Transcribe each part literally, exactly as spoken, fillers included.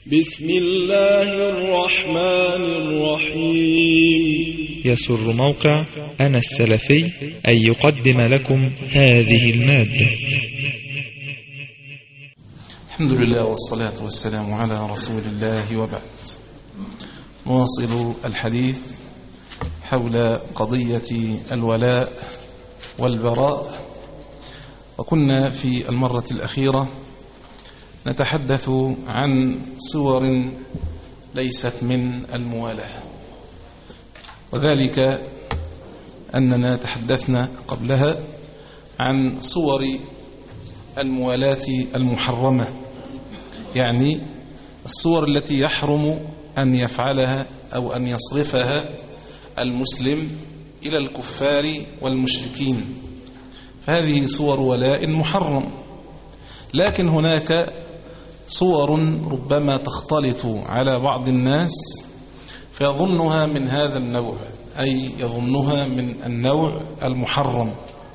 بسم الله الرحمن الرحيم. يسر موقع أنا السلفي أن يقدم لكم هذه المادة. الحمد لله والصلاة والسلام على رسول الله، وبعد. نواصل الحديث حول قضية الولاء والبراء، وكنا في المرة الأخيرة نتحدث عن صور ليست من الموالاة، وذلك أننا تحدثنا قبلها عن صور الموالاة المحرمة، يعني الصور التي يحرم أن يفعلها أو أن يصرفها المسلم إلى الكفار والمشركين، فهذه صور ولاء محرم. لكن هناك صور ربما تختلط على بعض الناس فيظنها من هذا النوع، أي يظنها من النوع المحرم،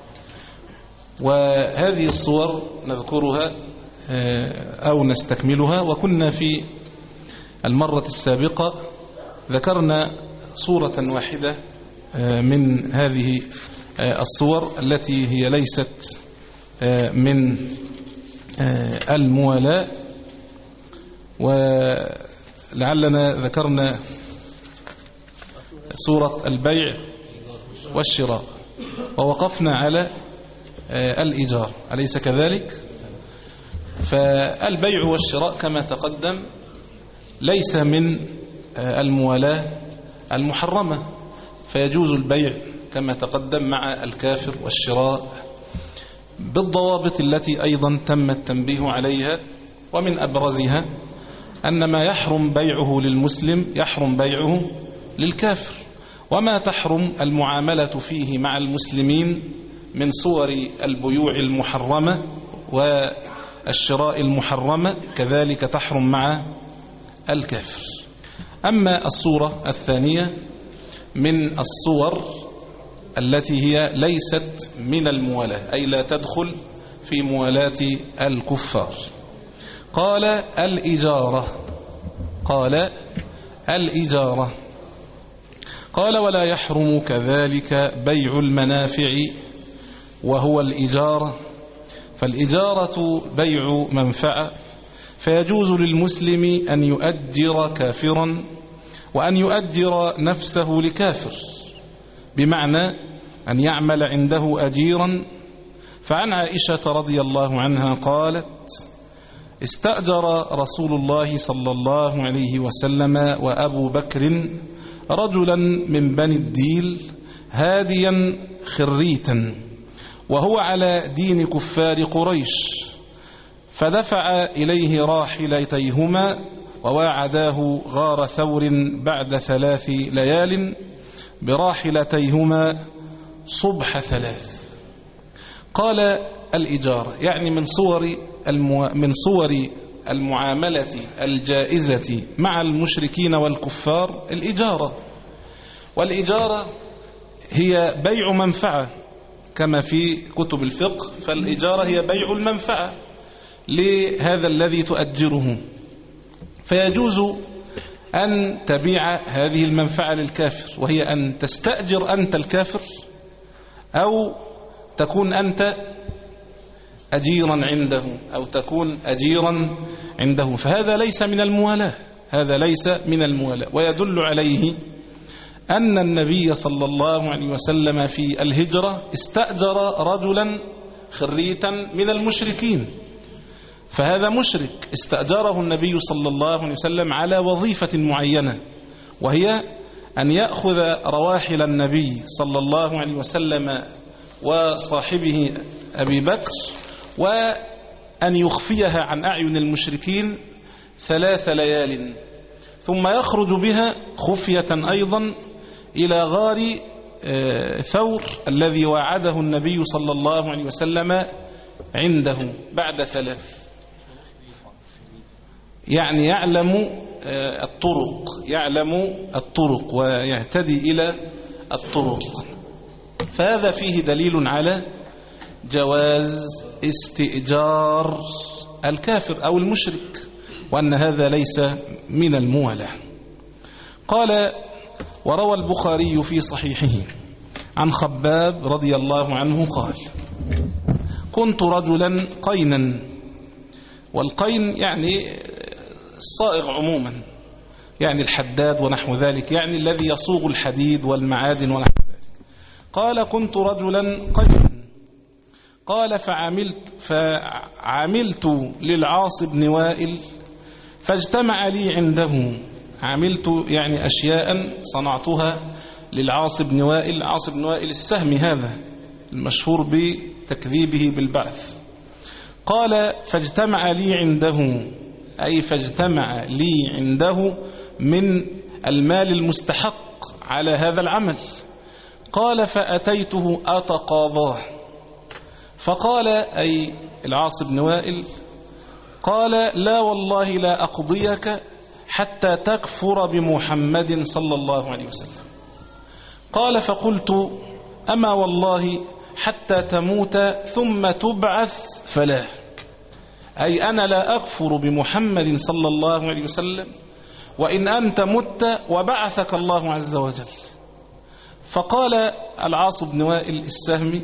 وهذه الصور نذكرها أو نستكملها. وكنا في المرة السابقة ذكرنا صورة واحدة من هذه الصور التي هي ليست من الموالاة، ولعلنا ذكرنا صورة البيع والشراء، ووقفنا على الإيجار، أليس كذلك؟ فالبيع والشراء كما تقدم ليس من الموالاة المحرمة، فيجوز البيع كما تقدم مع الكافر والشراء بالضوابط التي أيضا تم التنبيه عليها، ومن أبرزها أن ما يحرم بيعه للمسلم يحرم بيعه للكافر، وما تحرم المعاملة فيه مع المسلمين من صور البيوع المحرمة والشراء المحرمة كذلك تحرم مع الكافر. أما الصورة الثانية من الصور التي هي ليست من الموالاة، أي لا تدخل في موالاة الكفار، قال الإجارة قال الإجارة قال ولا يحرم كذلك بيع المنافع وهو الإجارة، فالإجارة بيع منفعة، فيجوز للمسلم أن يؤجر كافرا وأن يؤجر نفسه لكافر، بمعنى أن يعمل عنده أجيرا. فعن عائشة رضي الله عنها قالت: استأجر رسول الله صلى الله عليه وسلم وأبو بكر رجلا من بني الديل هاديا خريتا وهو على دين كفار قريش، فدفع إليه راحلتيهما وواعداه غار ثور بعد ثلاث ليال براحلتيهما صبح ثلاث. قال الإجارة يعني من صور المو... من صور المعاملة الجائزة مع المشركين والكفار الإجارة، والإجارة هي بيع منفعة كما في كتب الفقه، فالإجارة هي بيع المنفعة لهذا الذي تؤجره، فيجوز أن تبيع هذه المنفعة للكافر، وهي أن تستأجر أنت الكافر أو تكون أنت أجيرا عنده أو تكون أجيرا عنده، فهذا ليس من الموالاة، هذا ليس من الموالاة. ويدل عليه أن النبي صلى الله عليه وسلم في الهجرة استأجر رجلا خريتا من المشركين، فهذا مشرك استأجره النبي صلى الله عليه وسلم على وظيفة معينة، وهي أن يأخذ رواحل النبي صلى الله عليه وسلم وصاحبه أبي بكر وأن يخفيها عن أعين المشركين ثلاث ليال، ثم يخرج بها خفية أيضا إلى غار ثور الذي وعده النبي صلى الله عليه وسلم عنده بعد ثلاث، يعني يعلم الطرق يعلم الطرق ويهتدي إلى الطرق. فهذا فيه دليل على جواز استئجار الكافر أو المشرك، وأن هذا ليس من الموالاة. قال: وروى البخاري في صحيحه عن خباب رضي الله عنه قال: كنت رجلا قينا. والقين يعني الصائغ عموما، يعني الحداد ونحو ذلك، يعني الذي يصوغ الحديد والمعادن ونحو ذلك. قال: كنت رجلا قينا. قال: فعملت, فعملت للعاص بن وائل فاجتمع لي عنده. عملت يعني أشياء صنعتها للعاص بن وائل. عاص بن وائل السهمي هذا المشهور بتكذيبه بالبعث. قال: فاجتمع لي عنده، أي فاجتمع لي عنده من المال المستحق على هذا العمل. قال: فأتيته أتقاضاه. فقال، أي العاص بن وائل، قال: لا والله لا أقضيك حتى تكفر بمحمد صلى الله عليه وسلم. قال: فقلت: أما والله حتى تموت ثم تبعث فلا، أي أنا لا أكفر بمحمد صلى الله عليه وسلم وإن أنت مت وبعثك الله عز وجل. فقال العاص بن وائل السهمي: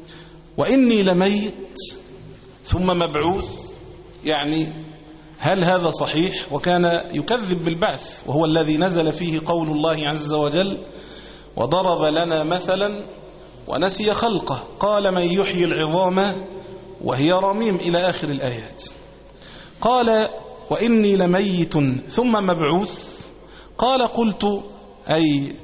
وإني لميت ثم مبعوث، يعني هل هذا صحيح؟ وكان يكذب بالبعث، وهو الذي نزل فيه قول الله عز وجل: وضرب لنا مثلا ونسي خلقه قال من يحيي العظام وهي رميم، إلى آخر الآيات. قال: وإني لميت ثم مبعوث. قال: قلت، أي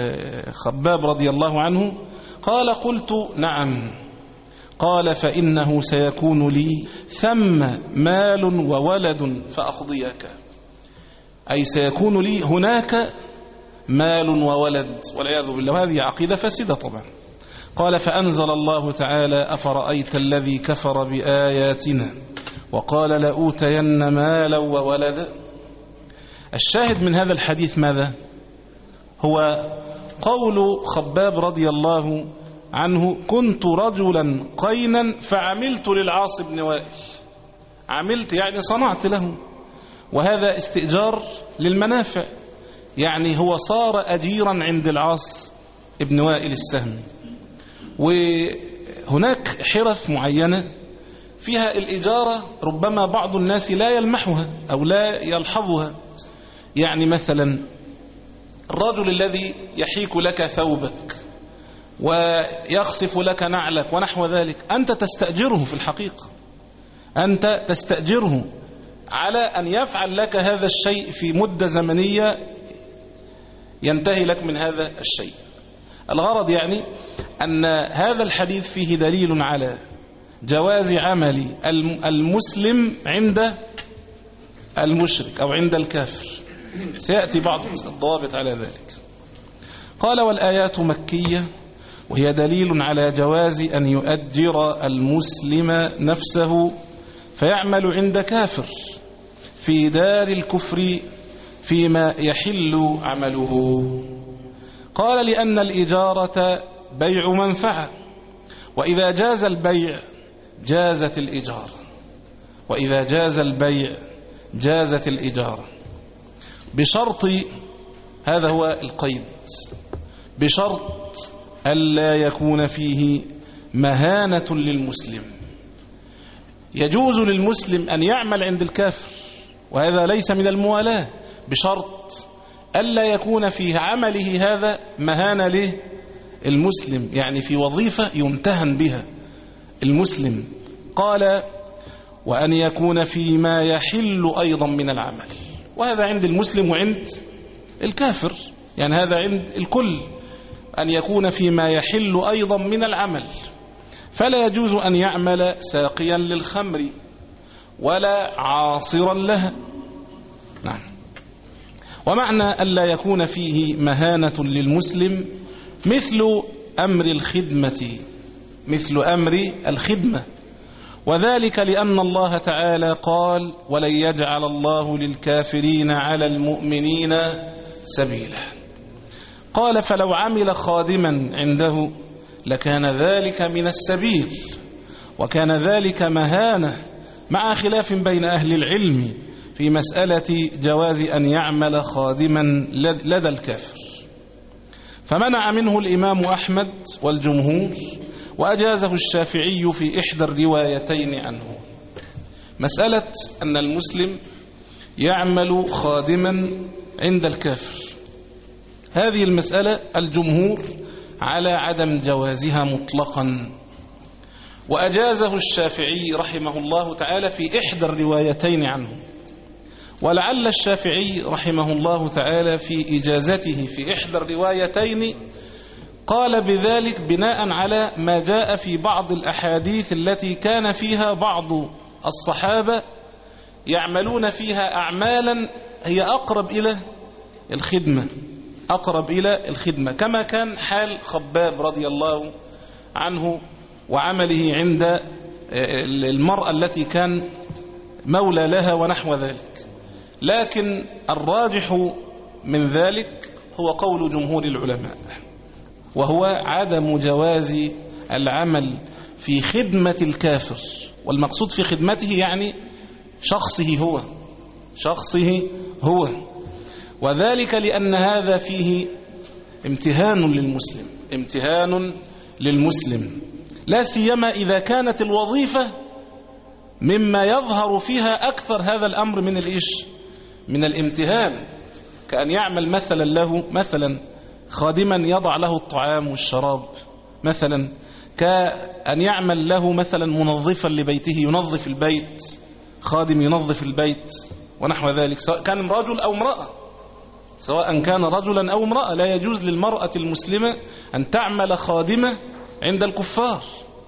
خباب رضي الله عنه، قال: قلت: نعم. قال: فإنه سيكون لي ثم مال وولد فأقضيك، أي سيكون لي هناك مال وولد، والعياذ بالله. هذه عقيدة فاسدة طبعا. قال: فأنزل الله تعالى: أفرأيت الذي كفر بآياتنا وقال لأوتين مالا وولدا. الشاهد من هذا الحديث ماذا؟ هو قول خباب رضي الله عنه: كنت رجلا قينا فعملت للعاص بن وائل. عملت يعني صنعت له، وهذا استئجار للمنافع، يعني هو صار أجيرا عند العاص بن وائل السهمي. وهناك حرف معينة فيها الإجارة ربما بعض الناس لا يلمحها أو لا يلحظها. يعني مثلا الرجل الذي يحيك لك ثوبك ويخصف لك نعلك ونحو ذلك، أنت تستأجره في الحقيقة، أنت تستأجره على أن يفعل لك هذا الشيء في مدة زمنية ينتهي لك من هذا الشيء. الغرض يعني أن هذا الحديث فيه دليل على جواز عمل المسلم عند المشرك أو عند الكافر، سيأتي بعض الضوابط على ذلك. قال: والآيات مكية، وهي دليل على جواز أن يؤجر المسلم نفسه فيعمل عند كافر في دار الكفر فيما يحل عمله. قال: لأن الإجارة بيع منفعة، وإذا جاز البيع جازت الإجارة، وإذا جاز البيع جازت الإجارة، بشرط، هذا هو القيد، بشرط ألا يكون فيه مهانة للمسلم. يجوز للمسلم أن يعمل عند الكافر، وهذا ليس من الموالاة، بشرط ألا يكون في عمله هذا مهانة للمسلم، يعني في وظيفة يمتهن بها المسلم. قال: وأن يكون فيما يحل أيضا من العمل، وهذا عند المسلم وعند الكافر، يعني هذا عند الكل، أن يكون فيما يحل أيضا من العمل. فلا يجوز أن يعمل ساقيا للخمر ولا عاصرا لها. نعم. ومعنى ألا يكون فيه مهانة للمسلم مثل أمر الخدمة، مثل أمر الخدمة، وذلك لأن الله تعالى قال: ولن يجعل الله للكافرين على المؤمنين سبيلا. قال: فلو عمل خادما عنده لكان ذلك من السبيل، وكان ذلك مهانة، مع خلاف بين أهل العلم في مسألة جواز أن يعمل خادما لدى الكافر، فمنع منه الإمام أحمد والجمهور، وأجازه الشافعي في إحدى الروايتين عنه. مسألة أن المسلم يعمل خادما عند الكافر، هذه المسألة الجمهور على عدم جوازها مطلقا، وأجازه الشافعي رحمه الله تعالى في إحدى الروايتين عنه. ولعل الشافعي رحمه الله تعالى في إجازته في إحدى الروايتين قال بذلك بناء على ما جاء في بعض الأحاديث التي كان فيها بعض الصحابة يعملون فيها أعمالا هي أقرب إلى الخدمة أقرب إلى الخدمة كما كان حال خباب رضي الله عنه وعمله عند المرأة التي كان مولى لها ونحو ذلك. لكن الراجح من ذلك هو قول جمهور العلماء، وهو عدم جواز العمل في خدمة الكافر، والمقصود في خدمته يعني شخصه هو شخصه هو وذلك لأن هذا فيه امتهان للمسلم امتهان للمسلم لا سيما إذا كانت الوظيفة مما يظهر فيها أكثر هذا الأمر من الإيش من الامتهان، كأن يعمل مثلا له مثلا خادما يضع له الطعام والشراب، مثلا كأن يعمل له مثلا منظفا لبيته ينظف البيت، خادم ينظف البيت ونحو ذلك، سواء كان رجل أو امرأة سواء كان رجلا أو امرأة لا يجوز للمرأة المسلمة أن تعمل خادمة عند الكفار.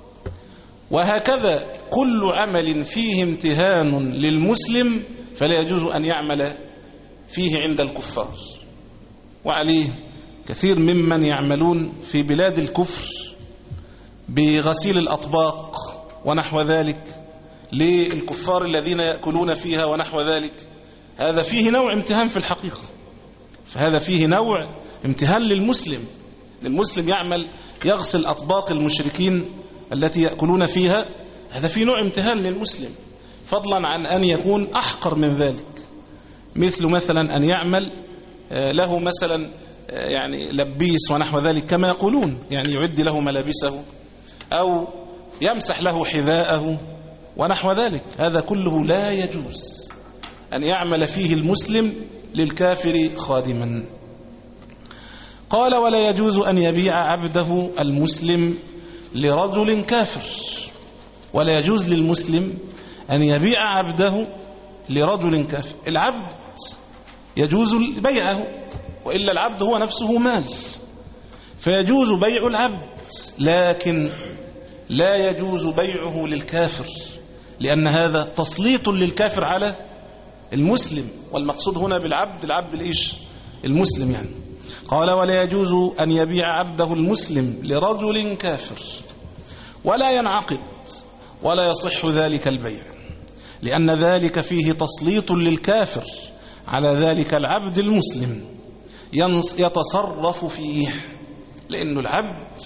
وهكذا كل عمل فيه امتهان للمسلم فلا يجوز أن يعمل فيه عند الكفار. وعليه كثير ممن يعملون في بلاد الكفر بغسيل الأطباق ونحو ذلك للكفار الذين يأكلون فيها ونحو ذلك، هذا فيه نوع امتهان في الحقيقة، فهذا فيه نوع امتهان للمسلم للمسلم يعمل يغسل أطباق المشركين التي يأكلون فيها، هذا فيه نوع امتهان للمسلم، فضلا عن أن يكون أحقر من ذلك، مثل مثلا أن يعمل له مثلا يعني لبيس ونحو ذلك كما يقولون، يعني يعد له ملابسه أو يمسح له حذاءه ونحو ذلك، هذا كله لا يجوز أن يعمل فيه المسلم للكافر خادما. قال ولا يجوز أن يبيع عبده المسلم لرجل كافر، ولا يجوز للمسلم أن يبيع عبده لرجل كافر. العبد يجوز بيعه، وإلا العبد هو نفسه مال، فيجوز بيع العبد، لكن لا يجوز بيعه للكافر، لأن هذا تسليط للكافر على المسلم، والمقصود هنا بالعبد العبد الإيش المسلم يعني. قال ولا يجوز أن يبيع عبده المسلم لرجل كافر، ولا ينعقد ولا يصح ذلك البيع، لأن ذلك فيه تسليط للكافر على ذلك العبد المسلم يتصرف فيه، لأن العبد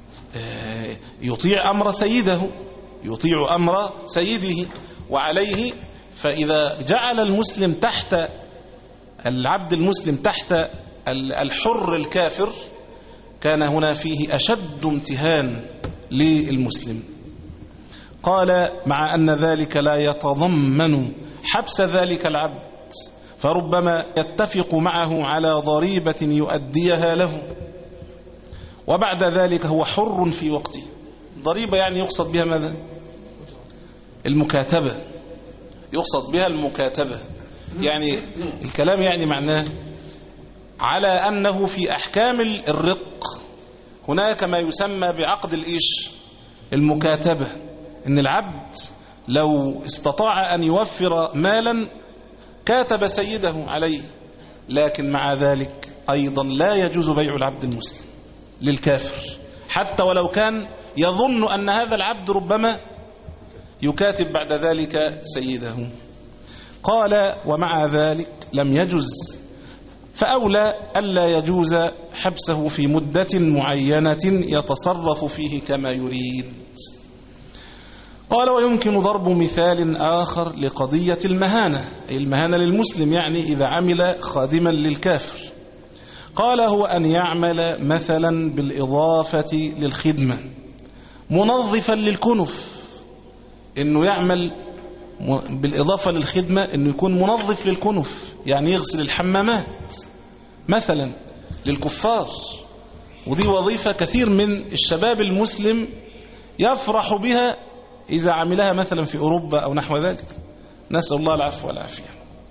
يطيع أمر سيده يطيع أمر سيده وعليه، فإذا جعل المسلم تحت العبد المسلم تحت الحر الكافر كان هنا فيه أشد امتهان للمسلم. قال مع أن ذلك لا يتضمن حبس ذلك العبد، فربما يتفق معه على ضريبة يؤديها له، وبعد ذلك هو حر في وقته. ضريبة يعني يقصد بها ماذا؟ المكاتبة، يقصد بها المكاتبة، يعني الكلام يعني معناه على أنه في أحكام الرق هناك ما يسمى بعقد الإيش المكاتبة، إن العبد لو استطاع أن يوفر مالا كاتب سيده عليه، لكن مع ذلك أيضا لا يجوز بيع العبد المسلم للكافر، حتى ولو كان يظن أن هذا العبد ربما يكاتب بعد ذلك سيده. قال ومع ذلك لم يجوز، فأولى ألا يجوز حبسه في مدة معينة يتصرف فيه كما يريد. قال ويمكن ضرب مثال آخر لقضية المهانة، أي المهانة للمسلم، يعني إذا عمل خادما للكافر. قال هو أن يعمل مثلا بالإضافة للخدمة منظفا للكنف، إنه يعمل بالإضافة للخدمة إنه يكون منظف للكنف، يعني يغسل الحمامات مثلا للكفار. ودي وظيفة كثير من الشباب المسلم يفرح بها إذا عملها مثلا في أوروبا أو نحو ذلك، نسأل الله العفو والعافية.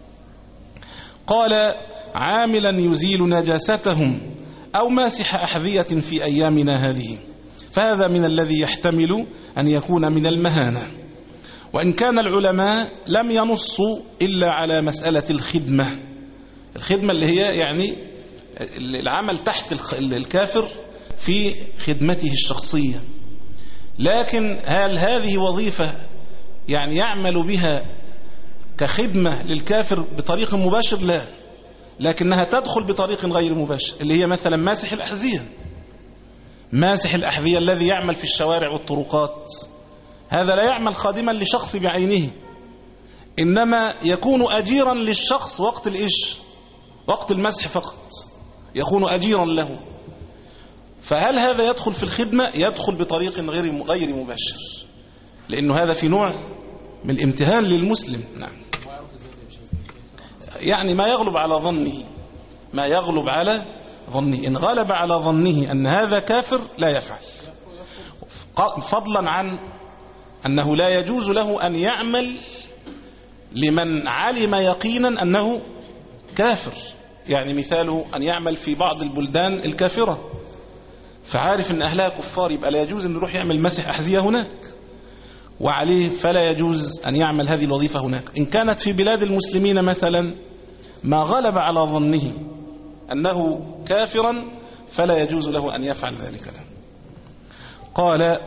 قال عاملا يزيل نجاستهم أو ماسح أحذية في أيامنا هذه، فهذا من الذي يحتمل أن يكون من المهانة. وإن كان العلماء لم ينصوا إلا على مسألة الخدمة، الخدمة اللي هي يعني العمل تحت الكافر في خدمته الشخصية. لكن هل هذه وظيفة يعني يعمل بها كخدمة للكافر بطريق مباشر؟ لا، لكنها تدخل بطريق غير مباشر، اللي هي مثلا ماسح الأحذية. ماسح الأحذية الذي يعمل في الشوارع والطرقات، هذا لا يعمل خادما لشخص بعينه، إنما يكون أجيرا للشخص وقت الإيش؟ وقت المسح فقط يكون أجيرا له. فهل هذا يدخل في الخدمة؟ يدخل بطريق غير غير مباشر، لأنه هذا في نوع من الامتهان للمسلم. نعم، يعني ما يغلب على ظنه، ما يغلب على ظنه. إن غلب على ظنه أن هذا كافر لا يفعل، فضلا عن أنه لا يجوز له أن يعمل لمن علم يقينا أنه كافر. يعني مثاله أن يعمل في بعض البلدان الكافرة فعارف أن أهلها كفار، يبقى لا يجوز أن يروح يعمل مسح أحذية هناك، وعليه فلا يجوز أن يعمل هذه الوظيفة هناك. إن كانت في بلاد المسلمين مثلا ما غلب على ظنه أنه كافرا فلا يجوز له أن يفعل ذلك له. قال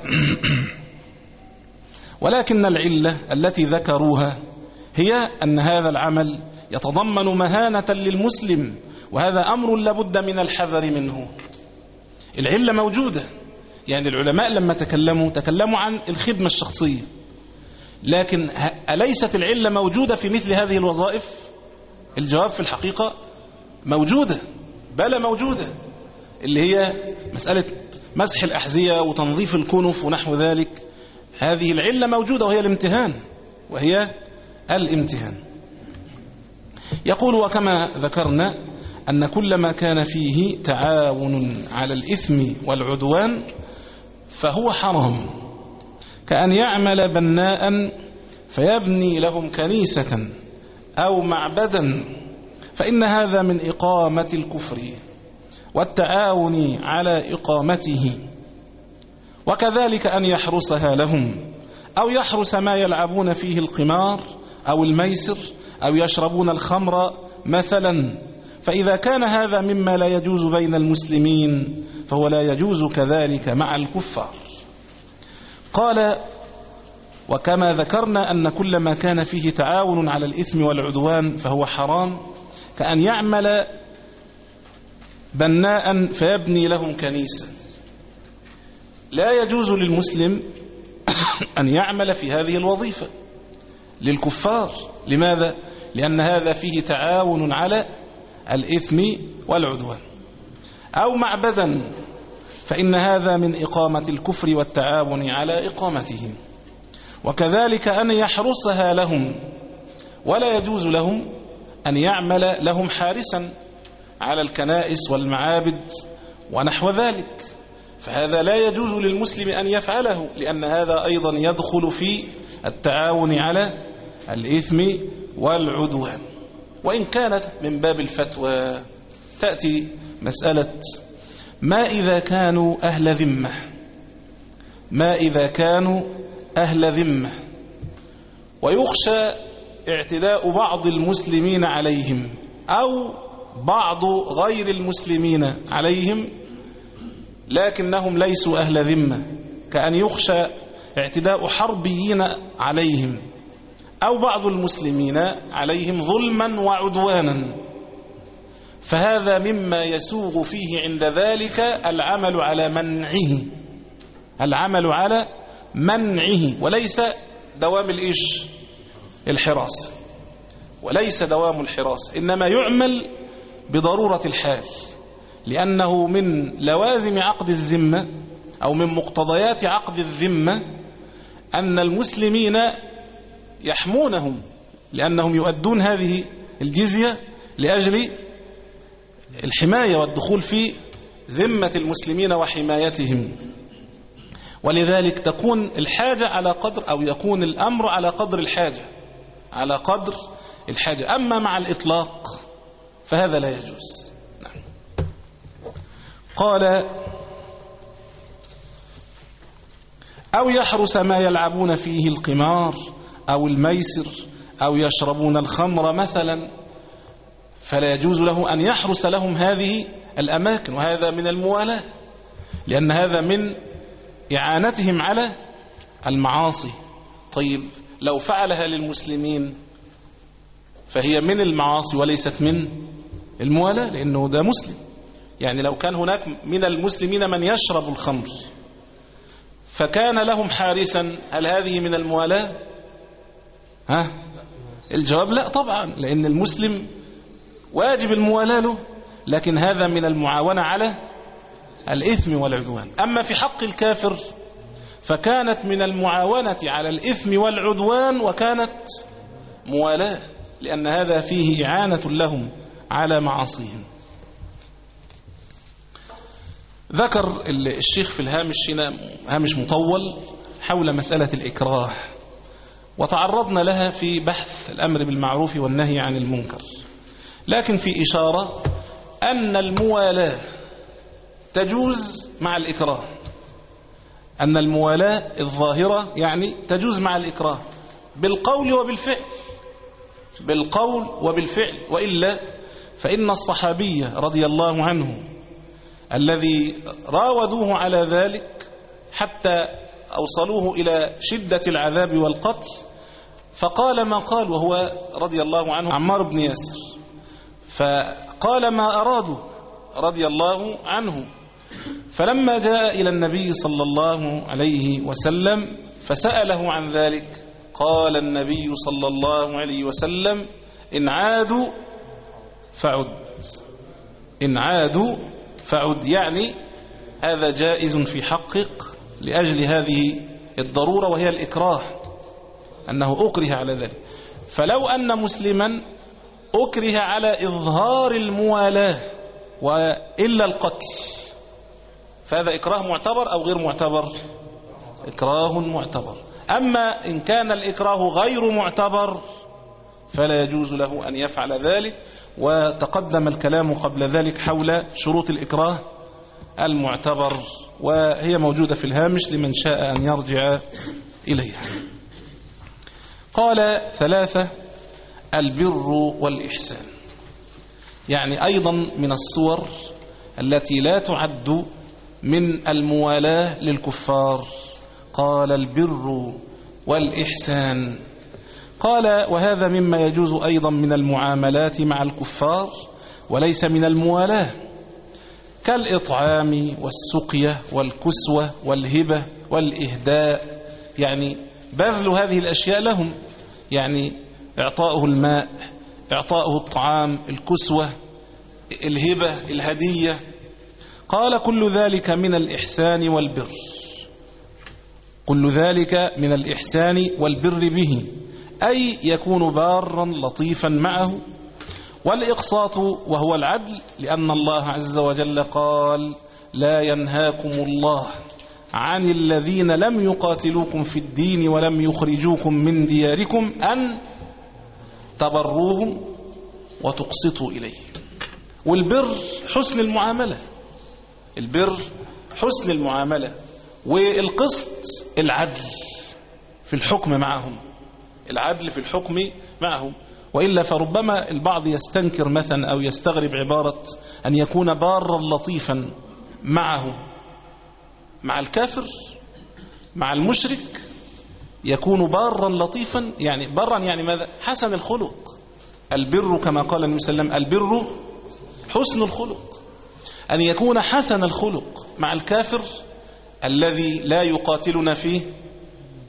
ولكن العلة التي ذكروها هي أن هذا العمل يتضمن مهانة للمسلم، وهذا أمر لابد من الحذر منه. العلة موجودة، يعني العلماء لما تكلموا تكلموا عن الخدمة الشخصية، لكن أليست العلة موجودة في مثل هذه الوظائف؟ الجواب في الحقيقة موجودة، بلى موجودة، اللي هي مسألة مسح الأحذية وتنظيف الكنف ونحو ذلك. هذه العلة موجودة وهي الامتهان، وهي الامتهان. يقول وكما ذكرنا أن كل ما كان فيه تعاون على الإثم والعدوان فهو حرام، كأن يعمل بناء فيبني لهم كنيسة أو معبدا، فإن هذا من إقامة الكفر والتعاون على إقامته. وكذلك أن يحرسها لهم أو يحرس ما يلعبون فيه القمار أو الميسر أو يشربون الخمر مثلا، فإذا كان هذا مما لا يجوز بين المسلمين فهو لا يجوز كذلك مع الكفار. قال وكما ذكرنا أن كل ما كان فيه تعاون على الإثم والعدوان فهو حرام، كأن يعمل بناء فيبني لهم كنيسة. لا يجوز للمسلم أن يعمل في هذه الوظيفة للكفار. لماذا؟ لأن هذا فيه تعاون على الإثم والعدوان. أو معبدا، فإن هذا من إقامة الكفر والتعاون على إقامته. وكذلك أن يحرسها لهم، ولا يجوز لهم أن يعمل لهم حارسا على الكنائس والمعابد ونحو ذلك، فهذا لا يجوز للمسلم أن يفعله، لأن هذا أيضا يدخل في التعاون على الإثم والعدوان. وإن كانت من باب الفتوى تأتي مسألة ما إذا كانوا أهل ذمة، ما إذا كانوا أهل ذمة ويخشى اعتداء بعض المسلمين عليهم أو بعض غير المسلمين عليهم لكنهم ليسوا أهل ذمة، كأن يخشى اعتداء حربيين عليهم أو بعض المسلمين عليهم ظلما وعدوانا، فهذا مما يسوغ فيه عند ذلك العمل على منعه، العمل على منعه، وليس دوام الإيش الحراسة، وليس دوام الحراسة، إنما يعمل بضرورة الحال، لأنه من لوازم عقد الذمة أو من مقتضيات عقد الذمة أن المسلمين يحمونهم، لأنهم يؤدون هذه الجزية لأجل الحماية والدخول في ذمة المسلمين وحمايتهم. ولذلك تكون الحاجة على قدر، أو يكون الأمر على قدر الحاجة، على قدر الحاجة. أما مع الإطلاق فهذا لا يجوز. نعم. قال أو يحرس ما يلعبون فيه القمار أو الميسر أو يشربون الخمر مثلا، فلا يجوز له أن يحرس لهم هذه الأماكن، وهذا من الموالاة، لأن هذا من إعانتهم على المعاصي. طيب لو فعلها للمسلمين فهي من المعاصي وليست من الموالاة، لأنه ده مسلم. يعني لو كان هناك من المسلمين من يشرب الخمر فكان لهم حارسا، هل هذه من الموالاة؟ ها؟ الجواب لا طبعا، لأن المسلم واجب الموالاة له، لكن هذا من المعاونة على الإثم والعدوان. أما في حق الكافر فكانت من المعاونة على الإثم والعدوان، وكانت موالاة، لأن هذا فيه إعانة لهم على معاصيهم. ذكر الشيخ في الهامش هنا هامش مطول حول مسألة الإكراه، وتعرضنا لها في بحث الأمر بالمعروف والنهي عن المنكر، لكن في إشارة أن الموالاة تجوز مع الإكراه، أن الموالاة الظاهرة يعني تجوز مع الإكراه بالقول وبالفعل، بالقول وبالفعل. وإلا فإن الصحابي رضي الله عنه الذي راودوه على ذلك حتى أوصلوه إلى شدة العذاب والقتل، فقال ما قال، وهو رضي الله عنه عمار بن ياسر، فقال ما أرادوا رضي الله عنه. فلما جاء إلى النبي صلى الله عليه وسلم فسأله عن ذلك، قال النبي صلى الله عليه وسلم إن عادوا فعد، إن عادوا فعد، يعني هذا جائز في حقك لأجل هذه الضرورة وهي الإكراه، أنه أكره على ذلك. فلو أن مسلما أكره على إظهار الموالاة وإلا القتل فهذا إكراه معتبر أو غير معتبر؟ إكراه معتبر. أما إن كان الإكراه غير معتبر فلا يجوز له أن يفعل ذلك، وتقدم الكلام قبل ذلك حول شروط الإكراه المعتبر، وهي موجودة في الهامش لمن شاء أن يرجع إليها. قال ثلاثة: البر والإحسان، يعني أيضا من الصور التي لا تعد من الموالاة للكفار. قال البر والإحسان، قال وهذا مما يجوز أيضا من المعاملات مع الكفار وليس من الموالاة، كالإطعام والسقية والكسوة والهبة والإهداء، يعني بذل هذه الأشياء لهم، يعني إعطاؤه الماء، إعطاؤه الطعام، الكسوة، الهبة، الهدية. قال كل ذلك من الإحسان والبر، كل ذلك من الإحسان والبر به، أي يكون بارا لطيفا معه. والإقساط وهو العدل، لأن الله عز وجل قال: لا ينهاكم الله عن الذين لم يقاتلوكم في الدين ولم يخرجوكم من دياركم أن تبروهم وتقسطوا إليه. والبر حسن المعاملة، البر حسن المعاملة، والقسط العدل في الحكم معهم، العدل في الحكم معهم. وإلا فربما البعض يستنكر مثلا أو يستغرب عبارة أن يكون بارا لطيفا معه، مع الكافر مع المشرك يكون بارا لطيفا، يعني برا يعني ماذا؟ حسن الخلق. البر كما قال النبي صلى الله عليه وسلم: البر حسن الخلق، أن يكون حسن الخلق مع الكافر الذي لا يقاتلنا فيه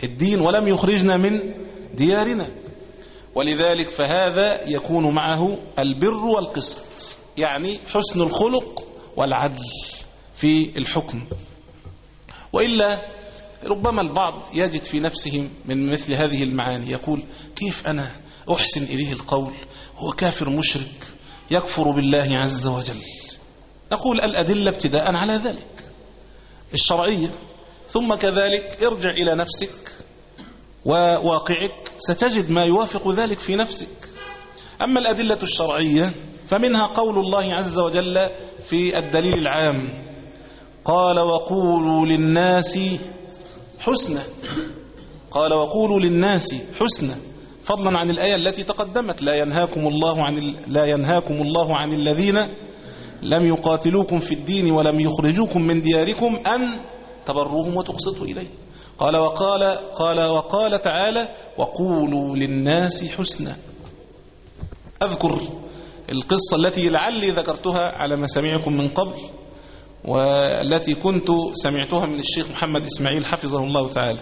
الدين ولم يخرجنا من ديارنا. ولذلك فهذا يكون معه البر والقسط، يعني حسن الخلق والعدل في الحكم. وإلا ربما البعض يجد في نفسه من مثل هذه المعاني يقول كيف أنا أحسن إليه القول، هو كافر مشرك يكفر بالله عز وجل. نقول الأدلة ابتداء على ذلك الشرعية، ثم كذلك ارجع إلى نفسك وواقعك ستجد ما يوافق ذلك في نفسك. أما الأدلة الشرعية فمنها قول الله عز وجل في الدليل العام قال وقولوا للناس حسنى، قال وقولوا للناس حسنى، فضلا عن الآية التي تقدمت لا ينهاكم الله عن ال... لا ينهاكم الله عن الذين لم يقاتلوكم في الدين ولم يخرجوكم من دياركم أن تبروهم وتقسطوا إليه. قال وقال قال وقال تعالى وقولوا للناس حسنا. أذكر القصة التي لعلي ذكرتها على مسامعكم من قبل، والتي كنت سمعتها من الشيخ محمد إسماعيل حفظه الله تعالى.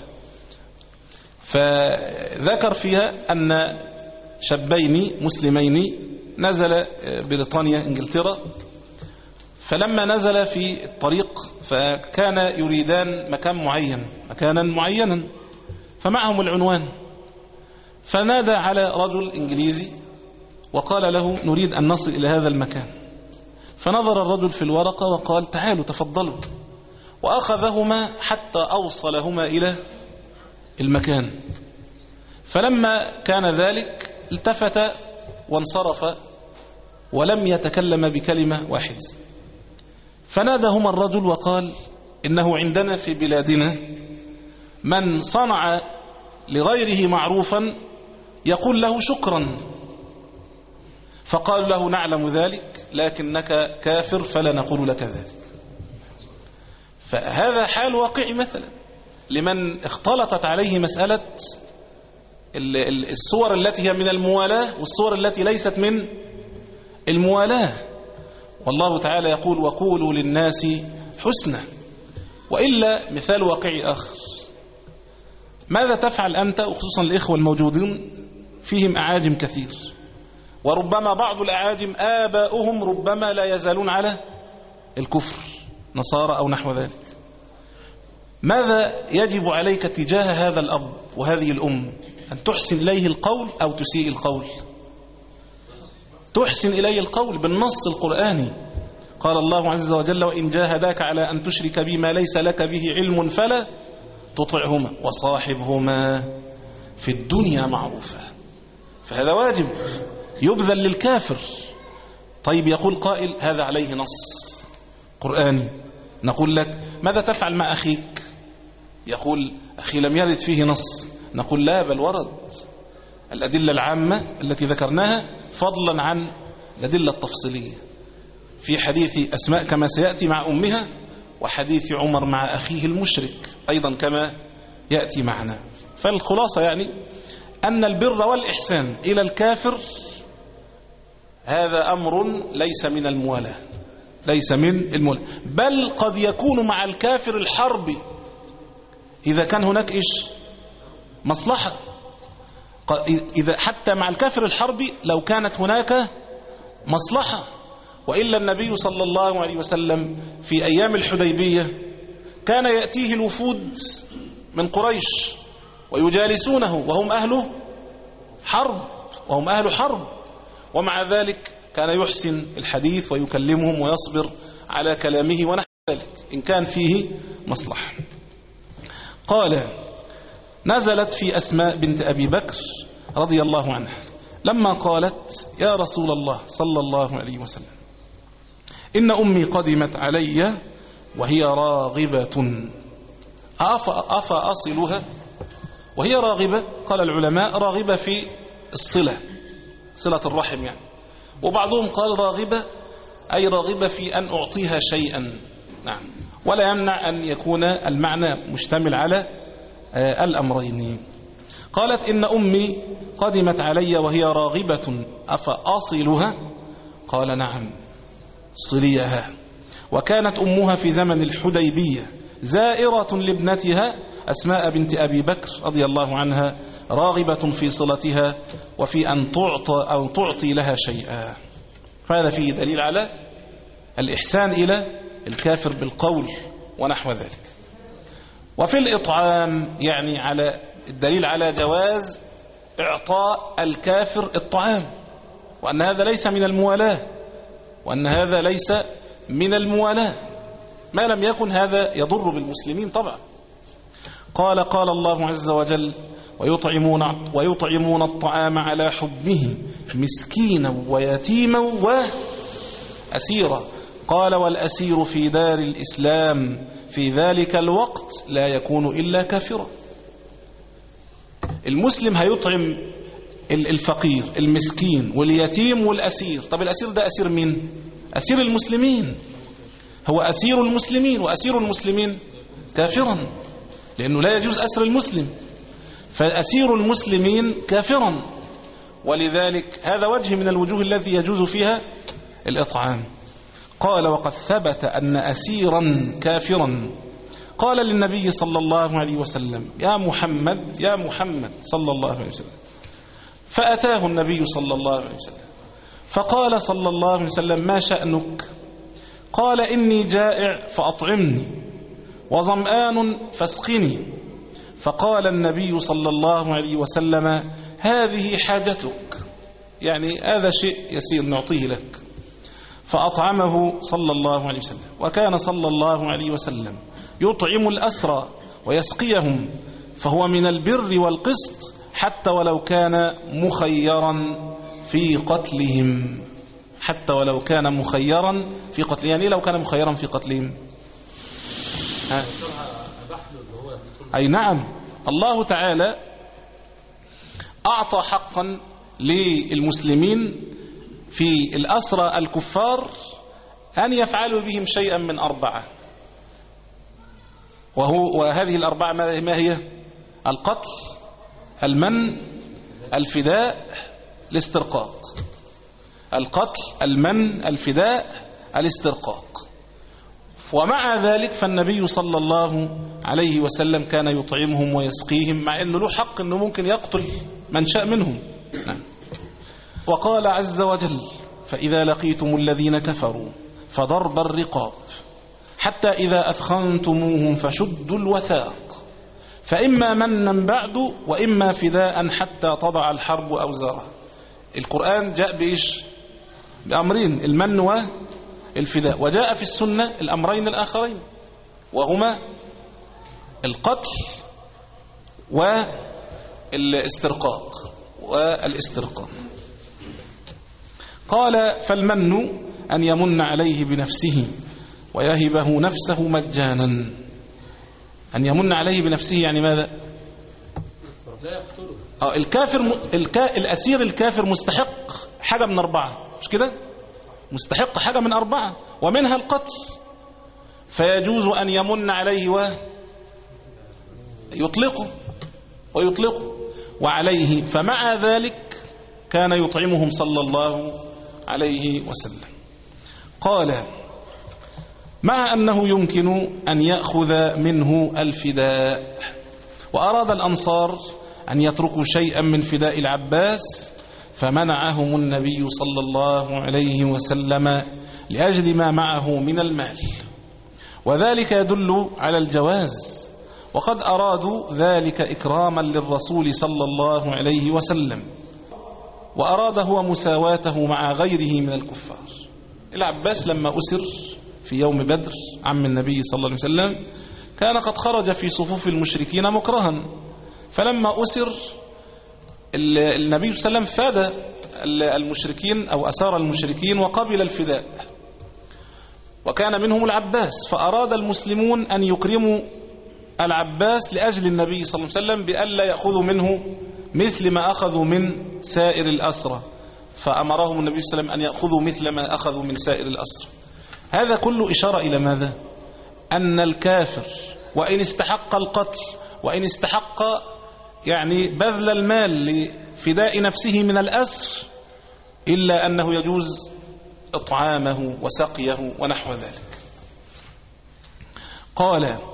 فذكر فيها أن شابين مسلمين نزل بريطانيا إنجلترا، فلما نزل في الطريق فكان يريدان مكان معين مكانا معينا فمعهم العنوان، فنادى على رجل إنجليزي وقال له نريد أن نصل إلى هذا المكان، فنظر الرجل في الورقة وقال تعالوا تفضلوا، وأخذهما حتى أوصلهما إلى المكان. فلما كان ذلك التفت وانصرف ولم يتكلم بكلمة واحدة، فنادهما الرجل وقال إنه عندنا في بلادنا من صنع لغيره معروفا يقول له شكرا، فقالوا له نعلم ذلك لكنك كافر فلا نقول لك ذلك. فهذا حال واقعي مثلا لمن اختلطت عليه مسألة الصور التي هي من الموالاة والصور التي ليست من الموالاة. والله تعالى يقول وقولوا للناس حسنا. وإلا مثال واقعي آخر، ماذا تفعل أنت وخصوصا الإخوة الموجودين فيهم أعاجم كثير، وربما بعض الأعاجم آباؤهم ربما لا يزالون على الكفر نصارى أو نحو ذلك، ماذا يجب عليك تجاه هذا الأب وهذه الأم؟ أن تحسن إليه القول أو تسيء القول؟ تحسن إليه القول بالنص القرآني. قال الله عز وجل وإن جاهداك على أن تشرك بما ليس لك به علم فلا تطعهما وصاحبهما في الدنيا معروفا. فهذا واجب يبذل للكافر. طيب يقول قائل هذا عليه نص قرآني، نقول لك ماذا تفعل مع أخيك؟ يقول أخي لم يرد فيه نص، نقول لا بل ورد الأدلة العامة التي ذكرناها فضلا عن الأدلة التفصيلية في حديث أسماء كما سيأتي مع أمها، وحديث عمر مع أخيه المشرك أيضا كما يأتي معنا. فالخلاصة يعني أن البر والإحسان إلى الكافر هذا أمر ليس من الموالاة، ليس من الموالاة، بل قد يكون مع الكافر الحرب إذا كان هناك إيش مصلحة، إذا حتى مع الكافر الحربي لو كانت هناك مصلحة. وإلا النبي صلى الله عليه وسلم في أيام الحديبية كان يأتيه الوفود من قريش ويجالسونه وهم أهل حرب وهم أهل حرب ومع ذلك كان يحسن الحديث ويكلمهم ويصبر على كلامه ونحو ذلك إن كان فيه مصلحة. قال نزلت في أسماء بنت أبي بكر رضي الله عنها لما قالت يا رسول الله صلى الله عليه وسلم إن أمي قدمت علي وهي راغبة أفأصلها؟ وهي راغبة قال العلماء راغبة في الصلة، صلة الرحم يعني، وبعضهم قال راغبة أي راغبة في أن أعطيها شيئا. نعم، ولا يمنع أن يكون المعنى مشتمل على الأمرين. قالت إن أمي قدمت علي وهي راغبة أفأصلها؟ قال نعم صليها. وكانت أمها في زمن الحديبية زائرة لابنتها أسماء بنت أبي بكر رضي الله عنها راغبة في صلتها وفي أن تعطى أو تعطي لها شيئا. فهذا فيه دليل على الإحسان إلى الكافر بالقول ونحو ذلك. وفي الإطعام يعني على الدليل على جواز إعطاء الكافر الطعام، وأن هذا ليس من الموالاة، وأن هذا ليس من الموالاة ما لم يكن هذا يضر بالمسلمين طبعا. قال قال الله عز وجل ويطعمون, ويطعمون الطعام على حبه مسكينا ويتيما وأسيرا. قال والأسير في دار الإسلام في ذلك الوقت لا يكون إلا كافرا. المسلم هيطعم الفقير المسكين واليتيم والأسير. طب الأسير ده أسير مين؟ أسير المسلمين، هو أسير المسلمين، وأسير المسلمين كافرا لأنه لا يجوز أسر المسلم، فأسير المسلمين كافرا. ولذلك هذا وجه من الوجوه التي يجوز فيها الإطعام. قال وقد ثبت أن أسيرا كافرا قال للنبي صلى الله عليه وسلم يا محمد يا محمد صلى الله عليه وسلم، فأتاه النبي صلى الله عليه وسلم فقال صلى الله عليه وسلم ما شأنك؟ قال إني جائع فأطعمني وظمآن فاسقني. فقال النبي صلى الله عليه وسلم هذه حاجتك، يعني هذا شيء يسير نعطيه لك. فأطعمه صلى الله عليه وسلم. وكان صلى الله عليه وسلم يطعم الأسرى ويسقيهم، فهو من البر والقسط حتى ولو كان مخيرا في قتلهم، حتى ولو كان مخيرا في قتلهم. يعني لو كان مخيرا في قتلهم ها؟ أي نعم، الله تعالى أعطى حقا للمسلمين في الأسرى الكفار أن يفعلوا بهم شيئا من أربعة، وهو وهذه الأربعة ما هي؟ القتل، المن، الفداء، الاسترقاق. القتل، المن، الفداء، الاسترقاق. ومع ذلك فالنبي صلى الله عليه وسلم كان يطعمهم ويسقيهم، مع أنه له حق أنه ممكن يقتل من شاء منهم. نعم. وقال عز وجل فإذا لقيتم الذين كفروا فضرب الرقاب حتى إذا أثخنتموهم فشدوا الوثاق فإما منا بعد وإما فداء حتى تضع الحرب أوزارها. القرآن جاء بإيش؟ بأمرين، المن والفداء. وجاء في السنة الأمرين الآخرين وهما القتل والاسترقاق والاسترقاق. قال فالمن أن يمن عليه بنفسه ويهبه نفسه مجانا. أن يمن عليه بنفسه يعني ماذا؟ لا يقتله. آه الكافر م... الكا... الأسير الكافر مستحق حاجة من أربعة، مش كده؟ مستحق حاجة من أربعة ومنها القتل، فيجوز أن يمن عليه ويطلقه ويطلقه وعليه. فمع ذلك كان يطعمهم صلى الله عليه وسلم. قال مع أنه يمكن أن يأخذ منه الفداء، وأراد الأنصار أن يتركوا شيئا من فداء العباس فمنعهم النبي صلى الله عليه وسلم لأجل ما معه من المال، وذلك يدل على الجواز، وقد أرادوا ذلك إكراما للرسول صلى الله عليه وسلم، وأراد هو مساواته مع غيره من الكفار. العباس لما أسر في يوم بدر عم النبي صلى الله عليه وسلم كان قد خرج في صفوف المشركين مكرها، فلما أسر النبي صلى الله عليه وسلم فاد المشركين أو أسار المشركين وقبل الفداء، وكان منهم العباس، فأراد المسلمون أن يكرموا العباس لأجل النبي صلى الله عليه وسلم بألا يأخذوا منه مثل ما أخذوا من سائر الأسرى، فأمرهم النبي صلى الله عليه وسلم أن يأخذوا مثل ما أخذوا من سائر الأسرى. هذا كله إشارة إلى ماذا؟ أن الكافر وإن استحق القتل وإن استحق يعني بذل المال لفداء نفسه من الأسر، إلا أنه يجوز إطعامه وسقيه ونحو ذلك. قال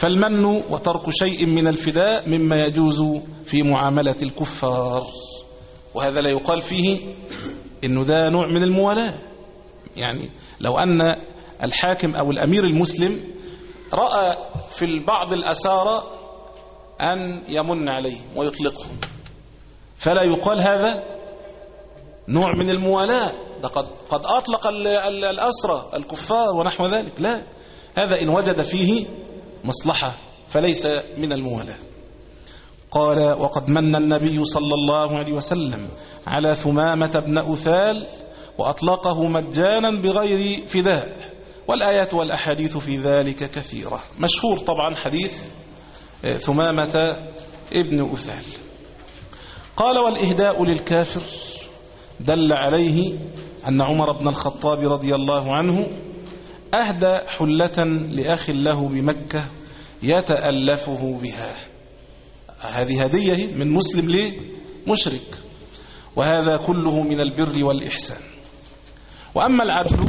فالمن وترك شيء من الفداء مما يجوز في معاملة الكفار، وهذا لا يقال فيه إنه ده نوع من الموالاة. يعني لو أن الحاكم أو الأمير المسلم رأى في بعض الأسارى أن يمن عليهم ويطلقهم، فلا يقال هذا نوع من الموالاة، ده قد, قد أطلق الأسرى الكفار ونحو ذلك. لا، هذا إن وجد فيه مصلحة فليس من الموالاة. قال: وقد من النبي صلى الله عليه وسلم على ثمامة بن أثال وأطلقه مجانا بغير فداء، والآيات والأحاديث في ذلك كثيرة. مشهور طبعا حديث ثمامة ابن أثال. قال: والإهداء للكافر دل عليه أن عمر بن الخطاب رضي الله عنه أهدى حلة لأخ له بمكة يتألفه بها. هذه هدية من مسلم لمشرك، وهذا كله من البر والإحسان. وأما العدل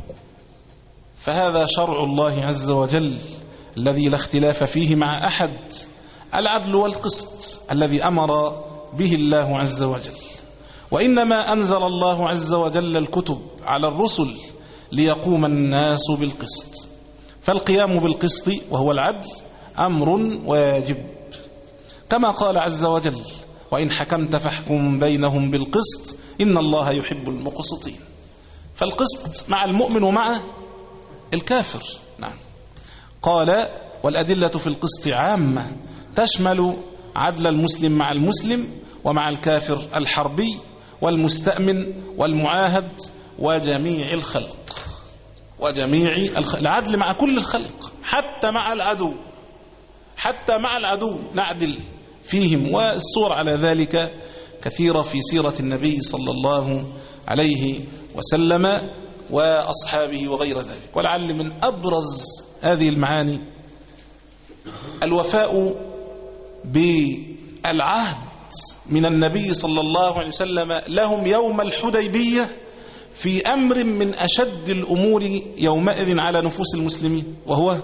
فهذا شرع الله عز وجل الذي لا اختلاف فيه مع أحد، العدل والقسط الذي أمر به الله عز وجل. وإنما أنزل الله عز وجل الكتب على الرسل ليقوم الناس بالقسط، فالقيام بالقسط وهو العدل أمر واجب، كما قال عز وجل: وإن حكمت فاحكم بينهم بالقسط إن الله يحب المقسطين. فالقسط مع المؤمن ومع الكافر. نعم. قال: والأدلة في القسط عامة تشمل عدل المسلم مع المسلم ومع الكافر الحربي والمستأمن والمعاهد وجميع الخلق. وجميع الخلق، العدل مع كل الخلق، حتى مع العدو، حتى مع العدو نعدل فيهم. والصور على ذلك كثيرة في سيرة النبي صلى الله عليه وسلم وأصحابه وغير ذلك. ولعل من أبرز هذه المعاني الوفاء بالعهد من النبي صلى الله عليه وسلم لهم يوم الحديبية في أمر من أشد الأمور يومئذ على نفوس المسلمين، وهو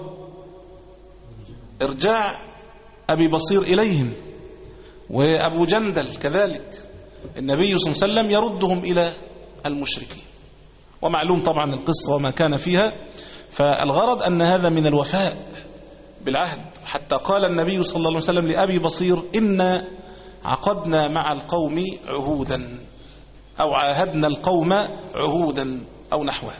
إرجاع أبي بصير إليهم وأبو جندل كذلك. النبي صلى الله عليه وسلم يردهم إلى المشركين، ومعلوم طبعا القصة وما كان فيها. فالغرض أن هذا من الوفاء بالعهد، حتى قال النبي صلى الله عليه وسلم لأبي بصير: إنا عقدنا مع القوم عهودا، أو عاهدنا القوم عهودا أو نحوه.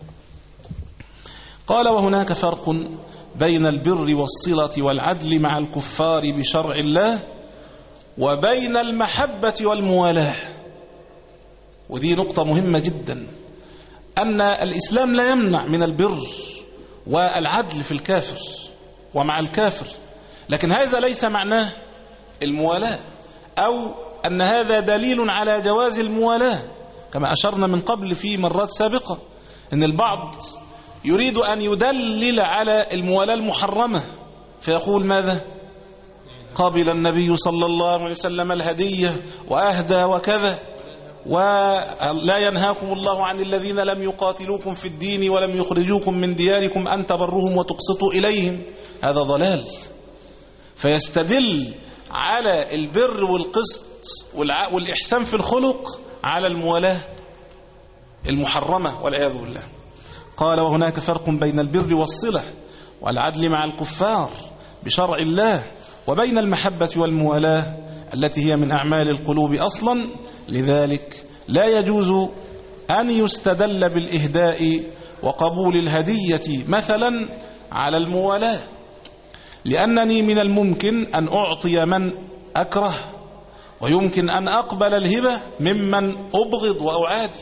قال: وهناك فرق بين البر والصلة والعدل مع الكفار بشرع الله وبين المحبة والموالاة. ودي نقطة مهمة جدا، أن الإسلام لا يمنع من البر والعدل في الكافر ومع الكافر، لكن هذا ليس معناه الموالاة، أو أن هذا دليل على جواز الموالاة، كما أشرنا من قبل في مرات سابقة أن البعض يريد أن يدلل على الموالاة المحرمة، فيقول: ماذا؟ قابل النبي صلى الله عليه وسلم الهدية وأهدى وكذا، ولا ينهاكم الله عن الذين لم يقاتلوكم في الدين ولم يخرجوكم من دياركم أن تبروهم وتقسطوا إليهم. هذا ضلال. فيستدل على البر والقسط والإحسان في الخلق على الموالاة المحرمة والعياذ بالله. قال: وهناك فرق بين البر والصلة والعدل مع الكفار بشرع الله وبين المحبة والموالاة التي هي من أعمال القلوب أصلا. لذلك لا يجوز أن يستدل بالإهداء وقبول الهدية مثلا على الموالاة، لأنني من الممكن أن أعطي من أكره، ويمكن أن أقبل الهبة ممن أبغض وأعادي.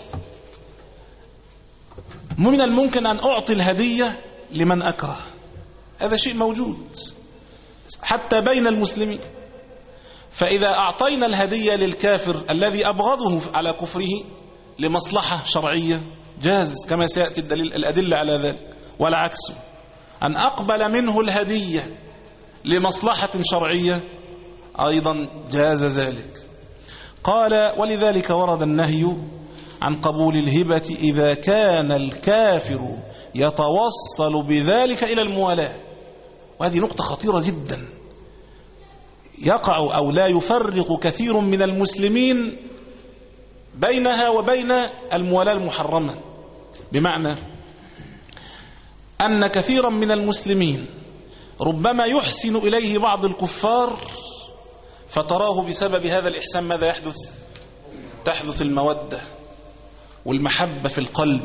من الممكن أن أعطي الهدية لمن أكره، هذا شيء موجود حتى بين المسلمين. فإذا أعطينا الهدية للكافر الذي أبغضه على كفره لمصلحة شرعية جاز، كما سيأتي الدليل الأدلة على ذلك. والعكس، أن أقبل منه الهدية لمصلحة شرعية أيضا جاز ذلك. قال: ولذلك ورد النهي عن قبول الهبة إذا كان الكافر يتوصل بذلك إلى الموالاة. وهذه نقطة خطيرة جدا. يقع أو لا يفرق كثير من المسلمين بينها وبين الموالاة المحرمة، بمعنى أن كثيرا من المسلمين ربما يحسن إليه بعض الكفار، فتراه بسبب هذا الإحسان ماذا يحدث؟ تحدث المودة والمحبة في القلب،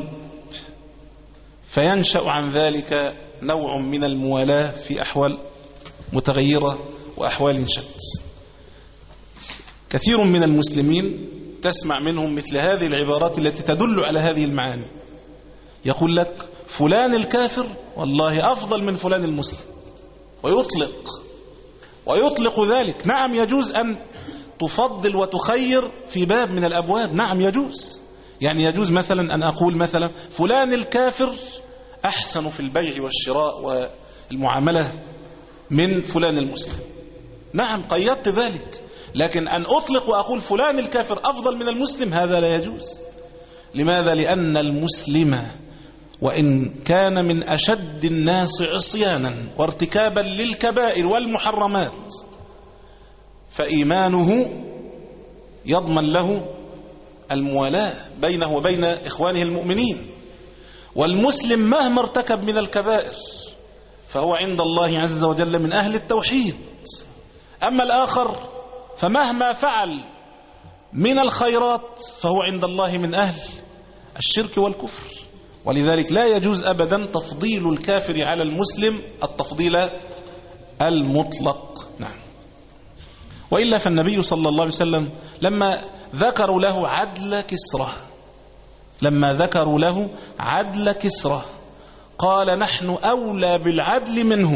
فينشأ عن ذلك نوع من الموالاة في أحوال متغيرة وأحوال شتى. كثير من المسلمين تسمع منهم مثل هذه العبارات التي تدل على هذه المعاني. يقول لك فلان الكافر والله أفضل من فلان المسلم، ويطلق ويطلق ذلك. نعم يجوز أن تفضل وتخير في باب من الأبواب، نعم يجوز. يعني يجوز مثلا أن أقول مثلا فلان الكافر أحسن في البيع والشراء والمعاملة من فلان المسلم، نعم قيدت ذلك. لكن أن أطلق وأقول فلان الكافر أفضل من المسلم هذا لا يجوز. لماذا؟ لأن المسلم وإن كان من أشد الناس عصيانا وارتكابا للكبائر والمحرمات فإيمانه يضمن له الموالاة بينه وبين إخوانه المؤمنين. والمسلم مهما ارتكب من الكبائر فهو عند الله عز وجل من أهل التوحيد. أما الآخر فمهما فعل من الخيرات فهو عند الله من أهل الشرك والكفر. ولذلك لا يجوز أبدا تفضيل الكافر على المسلم التفضيل المطلق. نعم. وإلا فالنبي صلى الله عليه وسلم لما ذكروا له عدل كسرى لما ذكروا له عدل كسرى قال نحن أولى بالعدل منه،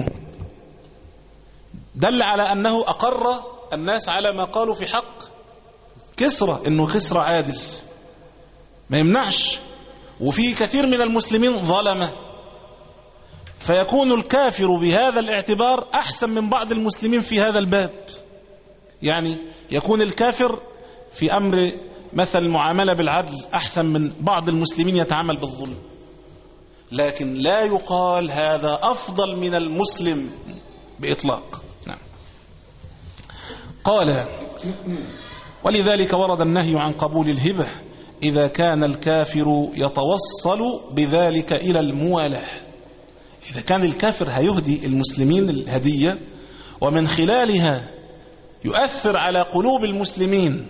دل على أنه أقر الناس على ما قالوا في حق كسرى، إنه كسرى عادل ما يمنعش. وفي كثير من المسلمين ظلمة، فيكون الكافر بهذا الاعتبار أحسن من بعض المسلمين في هذا الباب. يعني يكون الكافر في أمر مثل المعاملة بالعدل أحسن من بعض المسلمين يتعامل بالظلم، لكن لا يقال هذا أفضل من المسلم بإطلاق. نعم. قال ولذلك ورد النهي عن قبول الهبة إذا كان الكافر يتوصل بذلك إلى الموالاة. إذا كان الكافر هيهدي المسلمين الهدية ومن خلالها يؤثر على قلوب المسلمين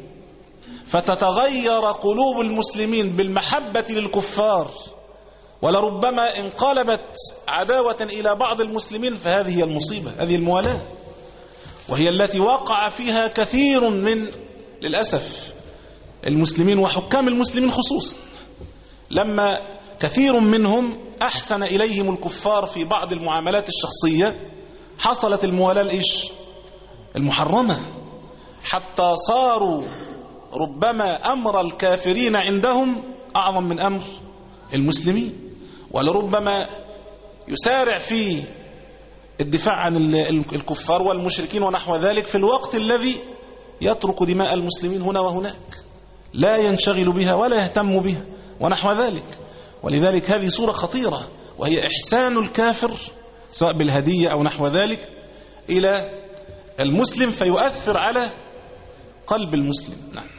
فتتغير قلوب المسلمين بالمحبة للكفار ولربما انقلبت عداوة إلى بعض المسلمين، فهذه هي المصيبة، هذه الموالاة، وهي التي وقع فيها كثير من للأسف المسلمين وحكام المسلمين خصوصا، لما كثير منهم أحسن إليهم الكفار في بعض المعاملات الشخصية حصلت الموالاة الإيش المحرمة، حتى صاروا ربما أمر الكافرين عندهم أعظم من أمر المسلمين، ولربما يسارع في الدفاع عن الكفار والمشركين ونحو ذلك في الوقت الذي يترك دماء المسلمين هنا وهناك، لا ينشغل بها ولا يهتم بها ونحو ذلك. ولذلك هذه صورة خطيرة، وهي إحسان الكافر سواء بالهدية أو نحو ذلك إلى المسلم فيؤثر على قلب المسلم. نعم.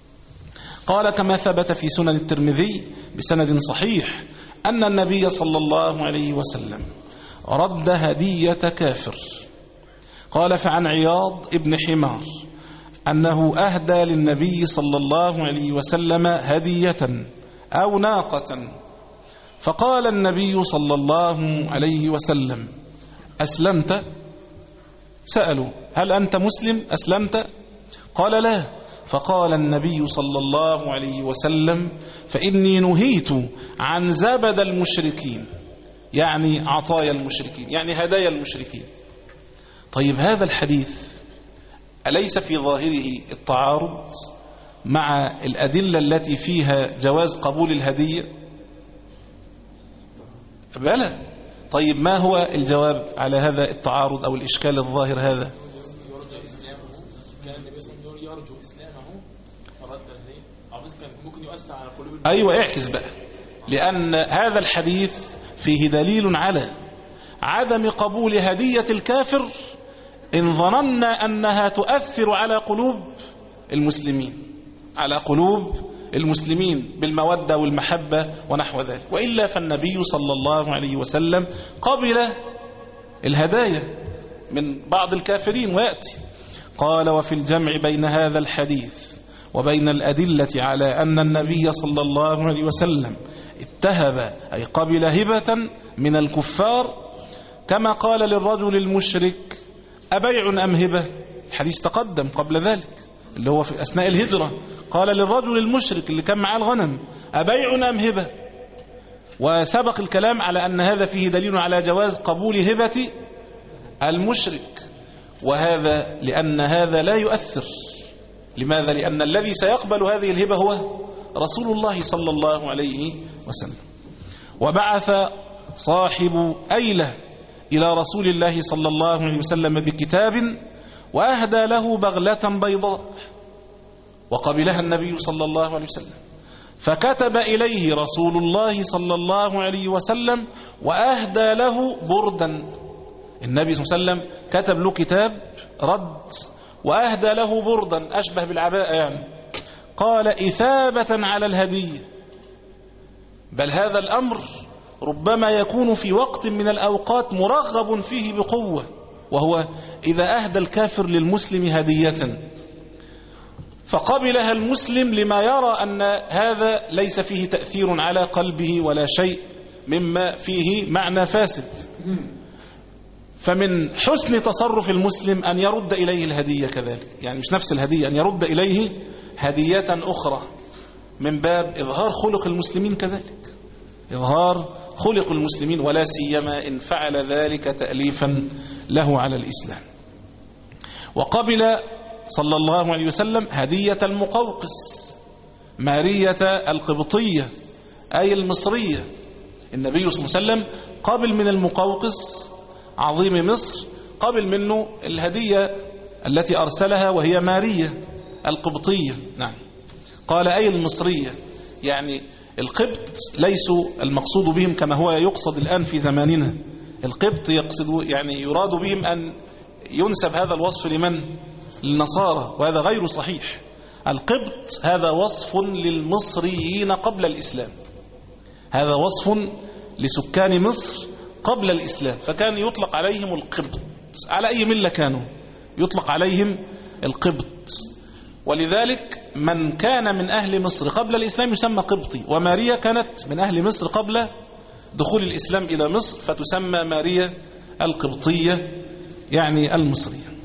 قال كما ثبت في سنن الترمذي بسند صحيح أن النبي صلى الله عليه وسلم رد هدية كافر. قال فعن عياض ابن حمار أنه أهدى للنبي صلى الله عليه وسلم هدية أو ناقة، فقال النبي صلى الله عليه وسلم أسلمت؟ سألوا هل أنت مسلم أسلمت؟ قال لا. فقال النبي صلى الله عليه وسلم فإني نهيت عن زبد المشركين، يعني عطايا المشركين، يعني هدايا المشركين. طيب هذا الحديث أليس في ظاهره التعارض مع الأدلة التي فيها جواز قبول الهدية؟ بلى. طيب ما هو الجواب على هذا التعارض أو الإشكال الظاهر هذا؟ أيوة اعكس بقى، لأن هذا الحديث فيه دليل على عدم قبول هدية الكافر إن ظننا أنها تؤثر على قلوب المسلمين على قلوب المسلمين بالمودة والمحبة ونحو ذلك. وإلا فالنبي صلى الله عليه وسلم قبل الهدايا من بعض الكافرين. ويأتي قال: وفي الجمع بين هذا الحديث وبين الأدلة على أن النبي صلى الله عليه وسلم اتهب أي قبل هبة من الكفار كما قال للرجل المشرك: أبيع أم هبة؟ الحديث تقدم قبل ذلك اللي هو في أثناء الهجرة، قال للرجل المشرك اللي كان معاه الغنم: أبيع أم هبة؟ وسبق الكلام على أن هذا فيه دليل على جواز قبول هبة المشرك، وهذا لأن هذا لا يؤثر. لماذا؟ لأن الذي سيقبل هذه الهبة هو رسول الله صلى الله عليه وسلم. وبعث صاحب أيلة إلى رسول الله صلى الله عليه وسلم بكتاب وأهدى له بغلة بيضاء، وقبلها النبي صلى الله عليه وسلم، فكتب إليه رسول الله صلى الله عليه وسلم وأهدى له بردا. النبي صلى الله عليه وسلم كتب له كتاب رد وأهدى له بردا أشبه بالعباءة يعني. قال: إثابة على الهدية. بل هذا الأمر ربما يكون في وقت من الأوقات مرغب فيه بقوة، وهو إذا أهدى الكافر للمسلم هدية فقبلها المسلم لما يرى أن هذا ليس فيه تأثير على قلبه ولا شيء مما فيه معنى فاسد، فمن حسن تصرف المسلم أن يرد إليه الهدية كذلك، يعني مش نفس الهدية، أن يرد إليه هدية أخرى من باب إظهار خلق المسلمين كذلك، إظهار خلق المسلمين، ولا سيما إن فعل ذلك تأليفا له على الإسلام. وقبل صلى الله عليه وسلم هدية المقوقس مارية القبطية أي المصرية. النبي صلى الله عليه وسلم قبل من المقوقس عظيم مصر، قبل منه الهدية التي أرسلها وهي مارية القبطية. نعم، قال أي المصرية، يعني القبط ليسوا المقصود بهم كما هو يقصد الآن في زماننا. القبط يقصد يعني يراد بهم أن ينسب هذا الوصف لمن؟ للنصارى، وهذا غير صحيح. القبط هذا وصف للمصريين قبل الإسلام، هذا وصف لسكان مصر قبل الإسلام، فكان يطلق عليهم القبط، على أي ملة كانوا يطلق عليهم القبط. ولذلك من كان من أهل مصر قبل الإسلام يسمى قبطي، وماريا كانت من أهل مصر قبل دخول الإسلام إلى مصر فتسمى ماريا القبطية يعني المصرية.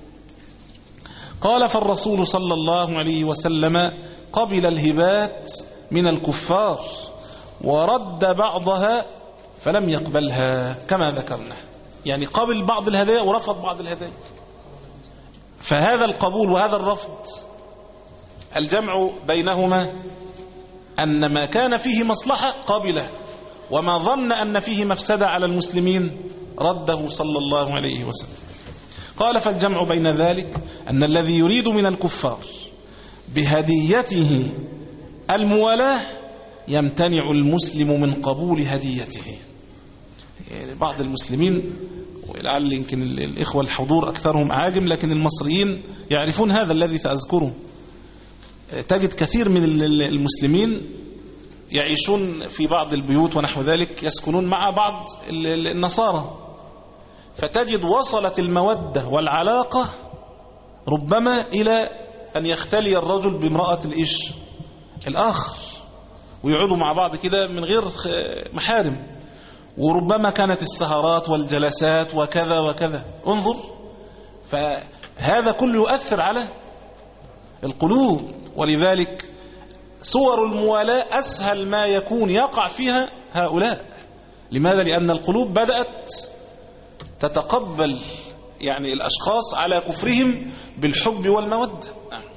قال: فالرسول صلى الله عليه وسلم قبل الهبات من الكفار ورد بعضها فلم يقبلها كما ذكرنا، يعني قبل بعض الهدايا ورفض بعض الهدايا. فهذا القبول وهذا الرفض الجمع بينهما أن ما كان فيه مصلحة قبله، وما ظن أن فيه مفسدة على المسلمين رده صلى الله عليه وسلم. قال: فالجمع بين ذلك أن الذي يريد من الكفار بهديته الموالاة يمتنع المسلم من قبول هديته. يعني بعض المسلمين، ولعل يمكن الإخوة الحضور أكثرهم عاجم، لكن المصريين يعرفون هذا الذي سأذكره. تجد كثير من المسلمين يعيشون في بعض البيوت ونحو ذلك، يسكنون مع بعض النصارى، فتجد وصلت المودة والعلاقة ربما إلى أن يختلي الرجل بامرأة الإيش الآخر، ويقعدوا مع بعض كده من غير محارم، وربما كانت السهرات والجلسات وكذا وكذا. انظر، فهذا كله يؤثر على القلوب. ولذلك صور الموالاة أسهل ما يكون يقع فيها هؤلاء. لماذا؟ لأن القلوب بدأت تتقبل يعني الأشخاص على كفرهم بالحب والمودة.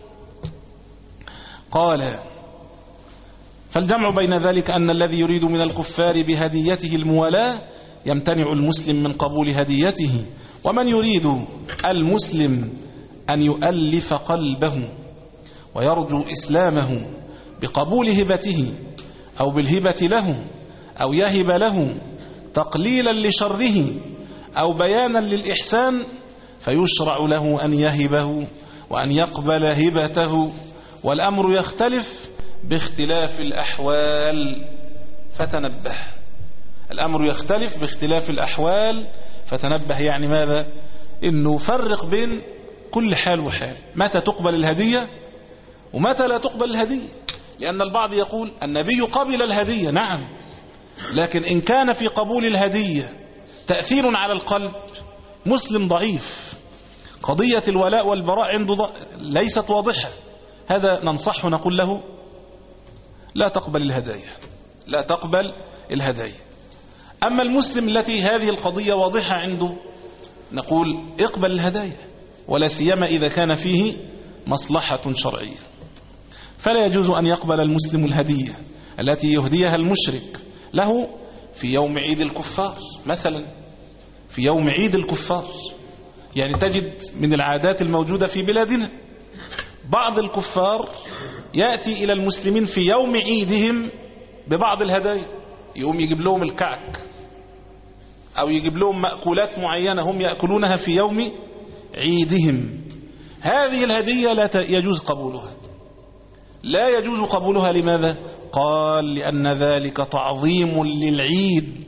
قال: فالجمع بين ذلك أن الذي يريد من الكفار بهديته الموالاة يمتنع المسلم من قبول هديته، ومن يريد المسلم أن يؤلف قلبه ويرجو إسلامه بقبول هبته أو بالهبة له أو يهب له تقليلا لشره أو بيانا للإحسان فيشرع له أن يهبه وأن يقبل هبته، والأمر يختلف باختلاف الأحوال فتنبه. الأمر يختلف باختلاف الأحوال فتنبه، يعني ماذا؟ إنه فرق بين كل حال وحال، متى تقبل الهدية ومتى لا تقبل الهدية. لأن البعض يقول النبي قبل الهدية، نعم، لكن إن كان في قبول الهدية تأثير على القلب، مسلم ضعيف، قضية الولاء والبراء عنده ض... ليست واضحة، هذا ننصحه نقول له لا تقبل الهدايا، لا تقبل الهدايا. أما المسلم التي هذه القضية واضحة عنده نقول اقبل الهدايا، ولا سيما إذا كان فيه مصلحة شرعية. فلا يجوز أن يقبل المسلم الهدية التي يهديها المشرك له في يوم عيد الكفار مثلا، في يوم عيد الكفار. يعني تجد من العادات الموجودة في بلادنا بعض الكفار يأتي إلى المسلمين في يوم عيدهم ببعض الهدايا، يقوم يجيب لهم الكعك أو يجيب لهم مأكولات معينة هم يأكلونها في يوم عيدهم. هذه الهدية لا يجوز قبولها، لا يجوز قبولها. لماذا؟ قال لأن ذلك تعظيم للعيد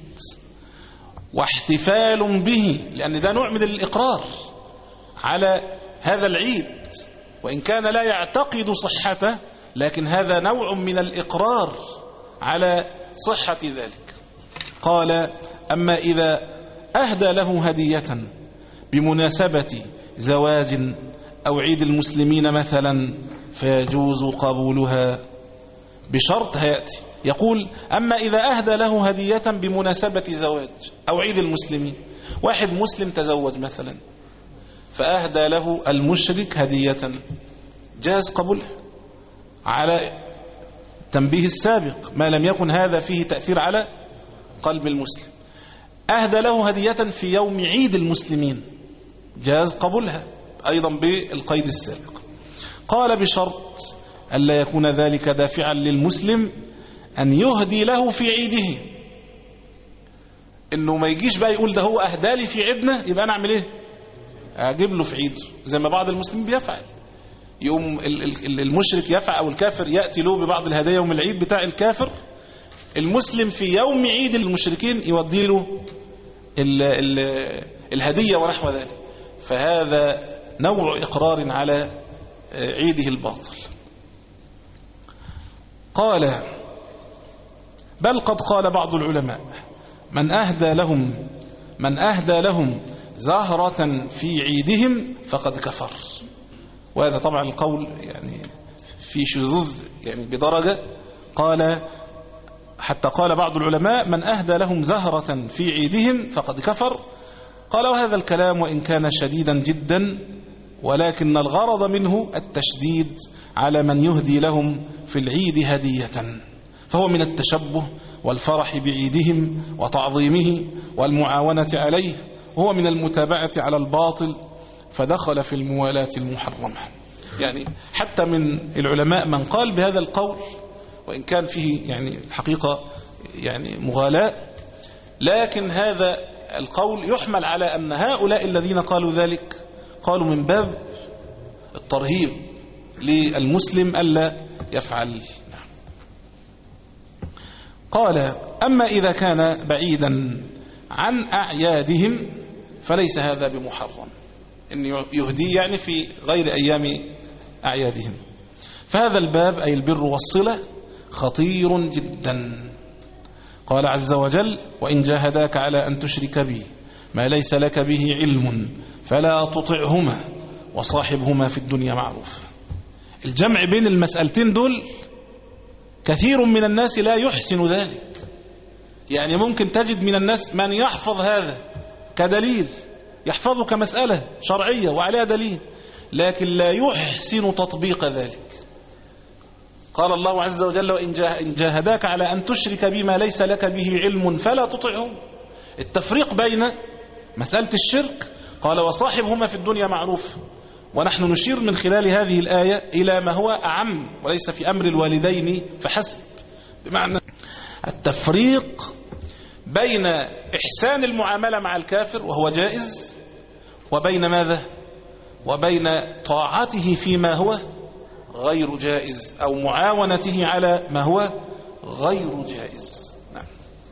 واحتفال به، لأن ده نوع من الإقرار على هذا العيد، وإن كان لا يعتقد صحته، لكن هذا نوع من الإقرار على صحة ذلك. قال أما إذا أهدى له هدية بمناسبة زواج أو عيد المسلمين مثلا فيجوز قبولها بشرط هيأتي. يقول أما إذا أهدى له هدية بمناسبة زواج أو عيد المسلمين، واحد مسلم تزوج مثلا فأهدى له المشرك هدية، جاز قبولها على تنبيه السابق ما لم يكن هذا فيه تأثير على قلب المسلم. أهدى له هدية في يوم عيد المسلمين، جاز قبولها أيضا بالقيد السابق. قال بشرط ألا يكون ذلك دافعا للمسلم أن يهدي له في عيده، إنه ما يجيش بقى يقول ده هو أهدى لي في عيدنا يبقى أنا أعمل إيه؟ أجيب له في عيده، زي ما بعض المسلمين بيفعل. يوم المشرك يفعل أو الكافر يأتي له ببعض الهدايا يوم العيد بتاع الكافر، المسلم في يوم عيد المشركين يودي له ال ال الهدية ونحو ذلك. فهذا نوع إقرار على عيده الباطل. قال بل قد قال بعض العلماء من أهدى لهم من أهدى لهم زهرة في عيدهم فقد كفر. وهذا طبعا القول يعني في شذوذ يعني بدرجة. قال حتى قال بعض العلماء من أهدى لهم زهرة في عيدهم فقد كفر. قال وهذا الكلام وإن كان شديدا جدا ولكن الغرض منه التشديد على من يهدي لهم في العيد هدية، فهو من التشبه والفرح بعيدهم وتعظيمه والمعاونة عليه، وهو من المتابعة على الباطل فدخل في الموالاة المحرمة. يعني حتى من العلماء من قال بهذا القول وإن كان فيه يعني حقيقة يعني مغالاة، لكن هذا القول يحمل على أن هؤلاء الذين قالوا ذلك قالوا من باب الترهيب للمسلم ألا يفعل. قال أما إذا كان بعيدا عن أعيادهم فليس هذا بمحرم، إن يهدي يعني في غير أيام أعيادهم. فهذا الباب أي البر والصلة خطير جدا. قال عز وجل وإن جاهداك على أن تشرك بي ما ليس لك به علم فلا تطعهما وصاحبهما في الدنيا معروفا. الجمع بين المسألتين دول كثير من الناس لا يحسن ذلك. يعني ممكن تجد من الناس من يحفظ هذا كدليل، يحفظه كمسألة شرعية وعليها دليل، لكن لا يحسن تطبيق ذلك. قال الله عز وجل وإن جاهداك على أن تشرك بما ليس لك به علم فلا تطعهم. التفريق بين مسألة الشرك قال وصاحبهما في الدنيا معروف، ونحن نشير من خلال هذه الآية إلى ما هو أعم وليس في أمر الوالدين فحسب، بمعنى التفريق بين إحسان المعاملة مع الكافر وهو جائز، وبين ماذا؟ وبين طاعته فيما هو غير جائز، أو معاونته على ما هو غير جائز. نعم.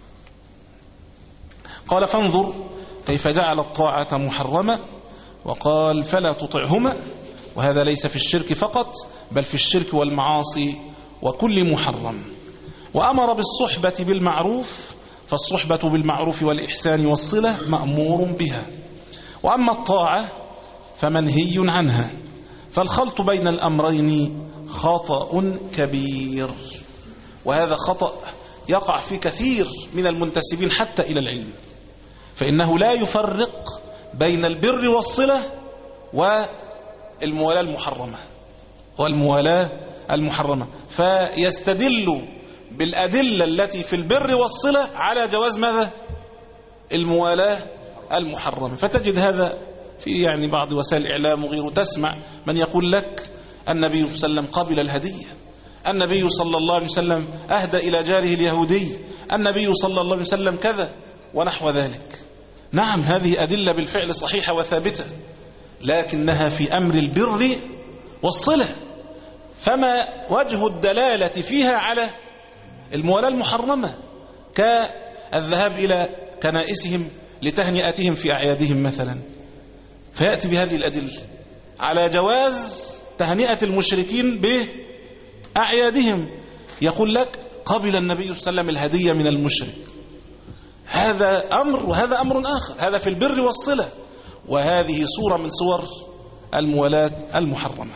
قال فانظر كيف جعل الطاعة محرمة، وقال فلا تطعهما، وهذا ليس في الشرك فقط بل في الشرك والمعاصي وكل محرم. وأمر بالصحبة بالمعروف، فالصحبة بالمعروف والإحسان والصلة مأمور بها. وأما الطاعة فمنهي عنها، فالخلط بين الأمرين خطأ كبير، وهذا خطأ يقع في كثير من المنتسبين حتى إلى العلم، فإنه لا يفرق بين البر والصلة والموالاة المحرمة والموالاة المحرمة فيستدل بالأدلة التي في البر والصلة على جواز ماذا؟ الموالاة المحرمة. فتجد هذا في يعني بعض وسائل الإعلام وغيره، تسمع من يقول لك النبي صلى الله عليه وسلم قبل الهدية، النبي صلى الله عليه وسلم أهدى إلى جاره اليهودي، النبي صلى الله عليه وسلم كذا ونحو ذلك. نعم، هذه أدلة بالفعل صحيحة وثابتة، لكنها في أمر البر والصلة، فما وجه الدلالة فيها على الموالاة المحرمة كالذهاب إلى كنائسهم لتهنئتهم في أعيادهم مثلا، فيأتي بهذه الأدلة على جواز تهنئة المشركين بأعيادهم، يقول لك قبل النبي صلى الله عليه وسلم الهدية من المشرك. هذا أمر وهذا أمر آخر، هذا في البر والصلة، وهذه صورة من صور الموالاة المحرمة.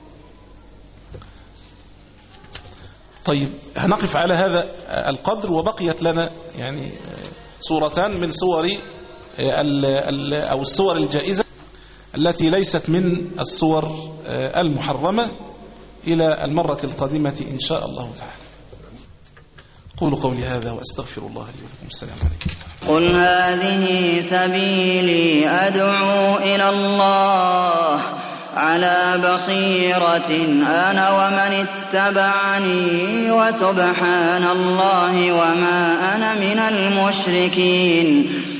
طيب، هنقف على هذا القدر، وبقيت لنا يعني صورتان من صور أو الصور الجائزة التي ليست من الصور المحرمة، إلى المرة القادمة إن شاء الله تعالى. قولوا قولي هذا وأستغفر الله لي ولكم. السلام عليكم. قل هذه سبيلي أدعو إلى الله على بصيرة أنا ومن اتبعني، وسبحان الله وما أنا من المشركين.